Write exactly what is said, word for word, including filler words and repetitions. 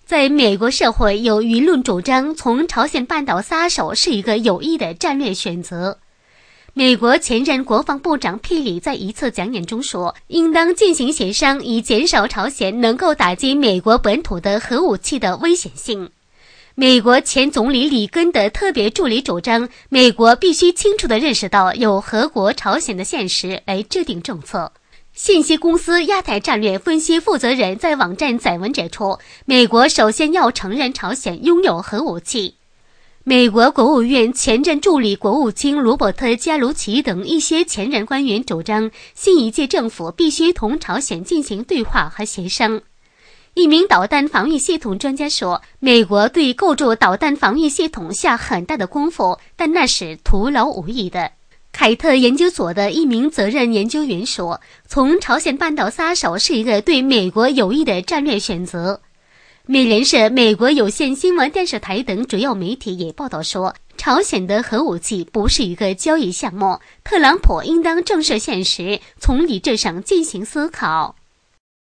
在美国社会有舆论主张，从朝鲜半岛撒手是一个有益的战略选择。美国前任国防部长佩里在一次讲演中说，应当进行协商，以减少朝鲜能够打击美国本土的核武器的危险性。美国前总理里根的特别助理主张，美国必须清楚地认识到有核国朝鲜的现实，来制定政策。信息公司亚太战略分析负责人在网站载文指出，美国首先要承认朝鲜拥有核武器。美国国务院前任助理国务卿罗伯特·加卢奇等一些前任官员主张，新一届政府必须同朝鲜进行对话和协商。一名导弹防御系统专家说，美国对构筑导弹防御系统下很大的功夫，但那是徒劳无益的。凯特研究所的一名责任研究员说，从朝鲜半岛撒手是一个对美国有益的战略选择。美联社、美国有线新闻电视台等主要媒体也报道说，朝鲜的核武器不是一个交易项目，特朗普应当正视现实，从理智上进行思考。